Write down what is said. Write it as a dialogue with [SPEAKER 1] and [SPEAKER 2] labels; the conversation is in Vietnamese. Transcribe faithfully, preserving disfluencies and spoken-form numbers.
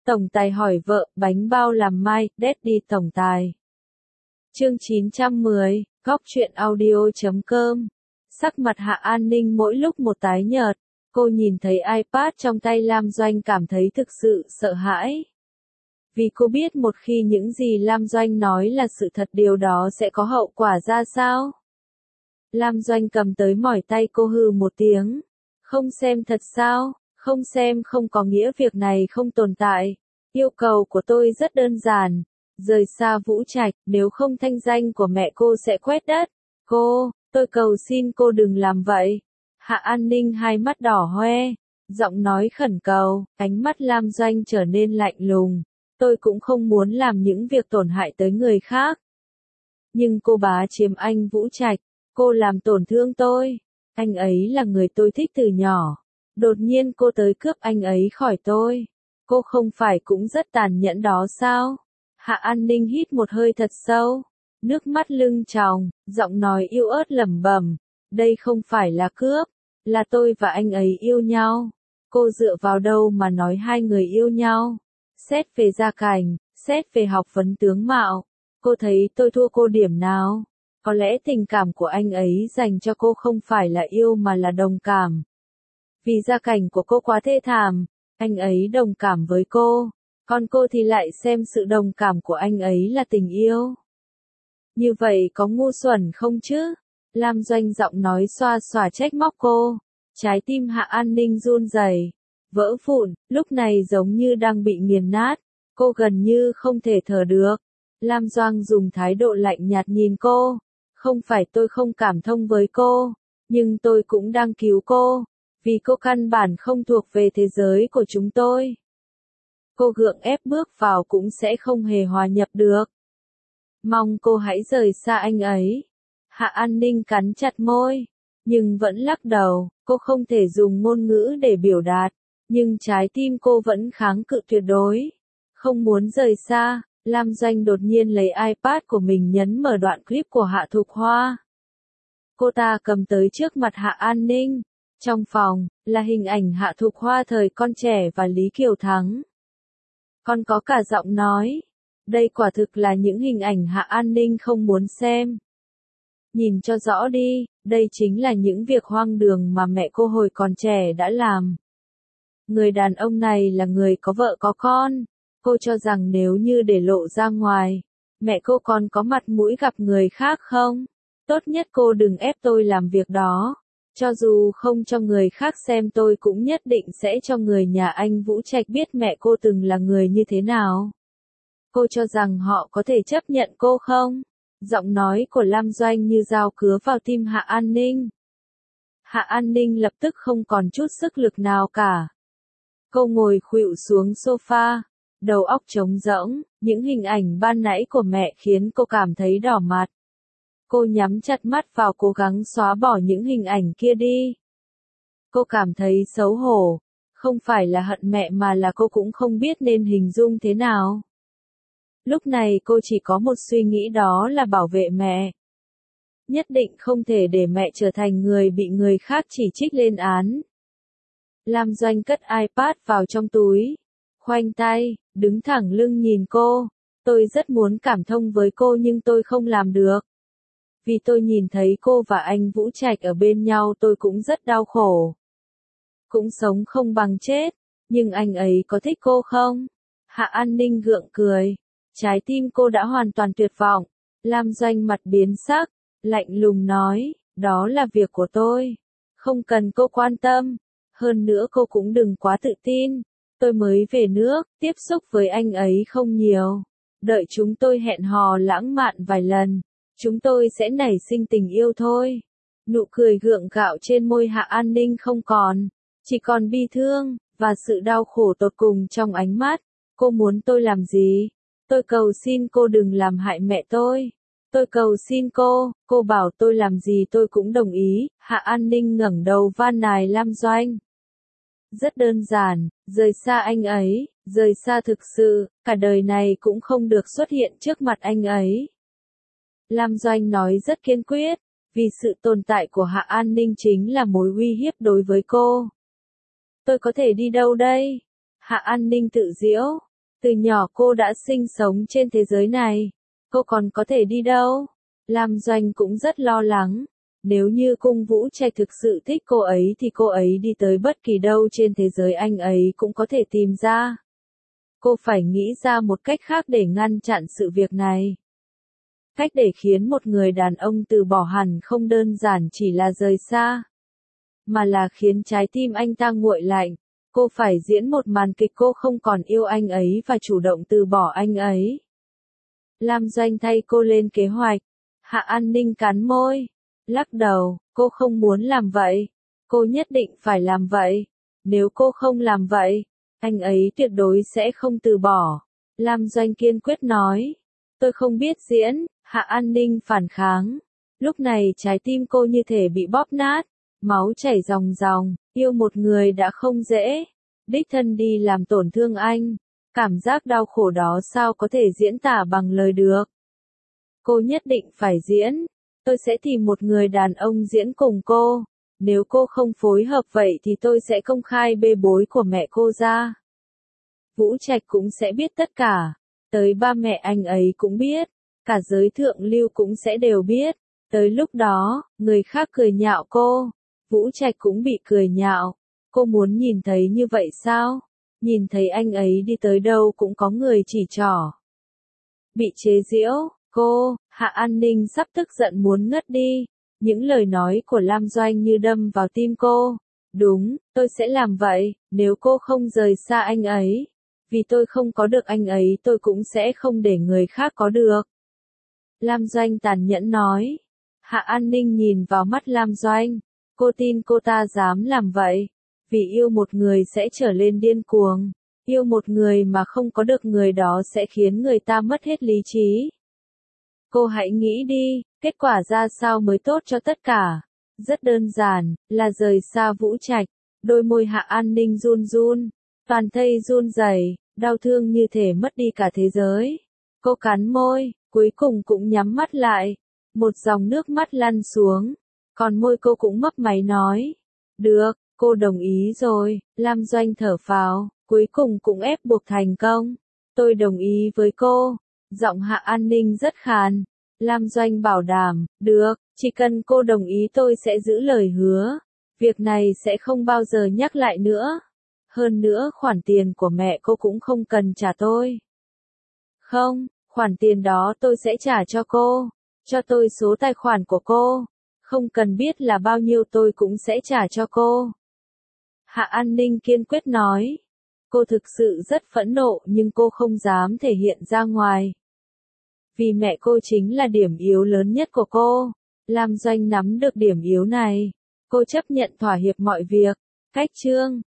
[SPEAKER 1] Tổng tài hỏi vợ, bánh bao làm mai, Daddy tổng tài. Chương chín trăm mười, góc truyện audio chấm com. Sắc mặt Hạ An Ninh mỗi lúc một tái nhợt, cô nhìn thấy iPad trong tay Lam Doanh cảm thấy thực sự sợ hãi. Vì cô biết một khi những gì Lam Doanh nói là sự thật điều đó sẽ có hậu quả ra sao. Lam Doanh cầm tới mỏi tay cô hừ một tiếng. Không xem thật sao, không xem không có nghĩa việc này không tồn tại. Yêu cầu của tôi rất đơn giản. Rời xa Vũ Trạch, nếu không thanh danh của mẹ cô sẽ quét đất. Cô, tôi cầu xin cô đừng làm vậy. Hạ An Ninh hai mắt đỏ hoe, giọng nói khẩn cầu, ánh mắt Lam Doanh trở nên lạnh lùng. Tôi cũng không muốn làm những việc tổn hại tới người khác. Nhưng cô bá chiếm anh Vũ Trạch, cô làm tổn thương tôi. Anh ấy là người tôi thích từ nhỏ. Đột nhiên cô tới cướp anh ấy khỏi tôi. Cô không phải cũng rất tàn nhẫn đó sao? Hạ An Ninh hít một hơi thật sâu. Nước mắt lưng tròng, giọng nói yếu ớt lẩm bẩm. Đây không phải là cướp, là tôi và anh ấy yêu nhau. Cô dựa vào đâu mà nói hai người yêu nhau? Xét về gia cảnh, xét về học vấn tướng mạo. Cô thấy tôi thua cô điểm nào? Có lẽ tình cảm của anh ấy dành cho cô không phải là yêu mà là đồng cảm. Vì gia cảnh của cô quá thê thảm, anh ấy đồng cảm với cô, còn cô thì lại xem sự đồng cảm của anh ấy là tình yêu. Như vậy có ngu xuẩn không chứ? Lam Doanh giọng nói xoa xòa trách móc cô. Trái tim Hạ An Ninh run rẩy, vỡ vụn, lúc này giống như đang bị nghiền nát. Cô gần như không thể thở được. Lam Doanh dùng thái độ lạnh nhạt nhìn cô. Không phải tôi không cảm thông với cô, nhưng tôi cũng đang cứu cô, vì cô căn bản không thuộc về thế giới của chúng tôi. Cô gượng ép bước vào cũng sẽ không hề hòa nhập được. Mong cô hãy rời xa anh ấy. Hạ An Ninh cắn chặt môi, nhưng vẫn lắc đầu, cô không thể dùng ngôn ngữ để biểu đạt, nhưng trái tim cô vẫn kháng cự tuyệt đối. Không muốn rời xa. Lam Doanh đột nhiên lấy iPad của mình nhấn mở đoạn clip của Hạ Thục Hoa. Cô ta cầm tới trước mặt Hạ An Ninh. Trong phòng, là hình ảnh Hạ Thục Hoa thời con trẻ và Lý Kiều Thắng. Còn có cả giọng nói. Đây quả thực là những hình ảnh Hạ An Ninh không muốn xem. Nhìn cho rõ đi, đây chính là những việc hoang đường mà mẹ cô hồi còn trẻ đã làm. Người đàn ông này là người có vợ có con. Cô cho rằng nếu như để lộ ra ngoài, mẹ cô còn có mặt mũi gặp người khác không? Tốt nhất cô đừng ép tôi làm việc đó. Cho dù không cho người khác xem tôi cũng nhất định sẽ cho người nhà anh Vũ Trạch biết mẹ cô từng là người như thế nào. Cô cho rằng họ có thể chấp nhận cô không? Giọng nói của Lam Doanh như dao cứa vào tim Hạ An Ninh. Hạ An Ninh lập tức không còn chút sức lực nào cả. Cô ngồi khuỵu xuống sofa. Đầu óc trống rỗng, những hình ảnh ban nãy của mẹ khiến cô cảm thấy đỏ mặt. Cô nhắm chặt mắt vào cố gắng xóa bỏ những hình ảnh kia đi. Cô cảm thấy xấu hổ, không phải là hận mẹ mà là cô cũng không biết nên hình dung thế nào. Lúc này cô chỉ có một suy nghĩ đó là bảo vệ mẹ. Nhất định không thể để mẹ trở thành người bị người khác chỉ trích lên án. Lam Doanh cất iPad vào trong túi. Khoanh tay, đứng thẳng lưng nhìn cô. Tôi rất muốn cảm thông với cô nhưng tôi không làm được. Vì tôi nhìn thấy cô và anh Vũ Trạch ở bên nhau tôi cũng rất đau khổ. Cũng sống không bằng chết. Nhưng anh ấy có thích cô không? Hạ An Ninh gượng cười. Trái tim cô đã hoàn toàn tuyệt vọng. Lam Doanh mặt biến sắc, lạnh lùng nói, đó là việc của tôi. Không cần cô quan tâm. Hơn nữa cô cũng đừng quá tự tin. Tôi mới về nước, tiếp xúc với anh ấy không nhiều. Đợi chúng tôi hẹn hò lãng mạn vài lần, chúng tôi sẽ nảy sinh tình yêu thôi. Nụ cười gượng gạo trên môi Hạ An Ninh không còn, chỉ còn bi thương, và sự đau khổ tột cùng trong ánh mắt. Cô muốn tôi làm gì? Tôi cầu xin cô đừng làm hại mẹ tôi. Tôi cầu xin cô, cô bảo tôi làm gì tôi cũng đồng ý. Hạ An Ninh ngẩng đầu van nài Lam Doanh. Rất đơn giản, rời xa anh ấy, rời xa thực sự, cả đời này cũng không được xuất hiện trước mặt anh ấy. Lam Doanh nói rất kiên quyết, vì sự tồn tại của Hạ An Ninh chính là mối uy hiếp đối với cô. Tôi có thể đi đâu đây? Hạ An Ninh tự giễu, Từ nhỏ cô đã sinh sống trên thế giới này. Cô còn có thể đi đâu? Lam Doanh cũng rất lo lắng. Nếu như Cung Vũ Trạch thực sự thích cô ấy thì cô ấy đi tới bất kỳ đâu trên thế giới anh ấy cũng có thể tìm ra. Cô phải nghĩ ra một cách khác để ngăn chặn sự việc này. Cách để khiến một người đàn ông từ bỏ hẳn không đơn giản chỉ là rời xa, mà là khiến trái tim anh ta nguội lạnh. Cô phải diễn một màn kịch cô không còn yêu anh ấy và chủ động từ bỏ anh ấy. Lam Doanh thay cô lên kế hoạch. Hạ An Ninh cắn môi, lắc đầu, cô không muốn làm vậy. Cô nhất định phải làm vậy. Nếu cô không làm vậy, anh ấy tuyệt đối sẽ không từ bỏ. Lam Doanh kiên quyết nói. Tôi không biết diễn, Hạ An Ninh phản kháng. Lúc này trái tim cô như thể bị bóp nát, máu chảy ròng ròng, yêu một người đã không dễ. Đích thân đi làm tổn thương anh. Cảm giác đau khổ đó sao có thể diễn tả bằng lời được. Cô nhất định phải diễn. Tôi sẽ tìm một người đàn ông diễn cùng cô. Nếu cô không phối hợp vậy thì tôi sẽ công khai bê bối của mẹ cô ra. Vũ Trạch cũng sẽ biết tất cả. Tới ba mẹ anh ấy cũng biết. Cả giới thượng lưu cũng sẽ đều biết. Tới lúc đó, người khác cười nhạo cô. Vũ Trạch cũng bị cười nhạo. Cô muốn nhìn thấy như vậy sao? Nhìn thấy anh ấy đi tới đâu cũng có người chỉ trỏ. Bị chế giễu, cô, Hạ An Ninh sắp tức giận muốn ngất đi. Những lời nói của Lam Doanh như đâm vào tim cô. Đúng, tôi sẽ làm vậy, nếu cô không rời xa anh ấy. Vì tôi không có được anh ấy tôi cũng sẽ không để người khác có được. Lam Doanh tàn nhẫn nói. Hạ An Ninh nhìn vào mắt Lam Doanh. Cô tin cô ta dám làm vậy. Vì yêu một người sẽ trở lên điên cuồng. Yêu một người mà không có được người đó sẽ khiến người ta mất hết lý trí. Cô hãy nghĩ đi, kết quả ra sao mới tốt cho tất cả. Rất đơn giản, là rời xa Vũ Trạch. Đôi môi Hạ An Ninh run run, toàn thây run rẩy, đau thương như thể mất đi cả thế giới. Cô cắn môi, cuối cùng cũng nhắm mắt lại. Một dòng nước mắt lăn xuống, còn môi cô cũng mấp máy nói. Được, cô đồng ý rồi. Lam Doanh thở phào, cuối cùng cũng ép buộc thành công. Tôi đồng ý với cô. Giọng Hạ An Ninh rất khàn. Lam Doanh bảo đảm, được, chỉ cần cô đồng ý tôi sẽ giữ lời hứa. Việc này sẽ không bao giờ nhắc lại nữa. Hơn nữa khoản tiền của mẹ cô cũng không cần trả tôi. Không, khoản tiền đó tôi sẽ trả cho cô. Cho tôi số tài khoản của cô. Không cần biết là bao nhiêu tôi cũng sẽ trả cho cô. Hạ An Ninh kiên quyết nói. Cô thực sự rất phẫn nộ nhưng cô không dám thể hiện ra ngoài. Vì mẹ cô chính là điểm yếu lớn nhất của cô. Lam Doanh nắm được điểm yếu này. Cô chấp nhận thỏa hiệp mọi việc. Cách chương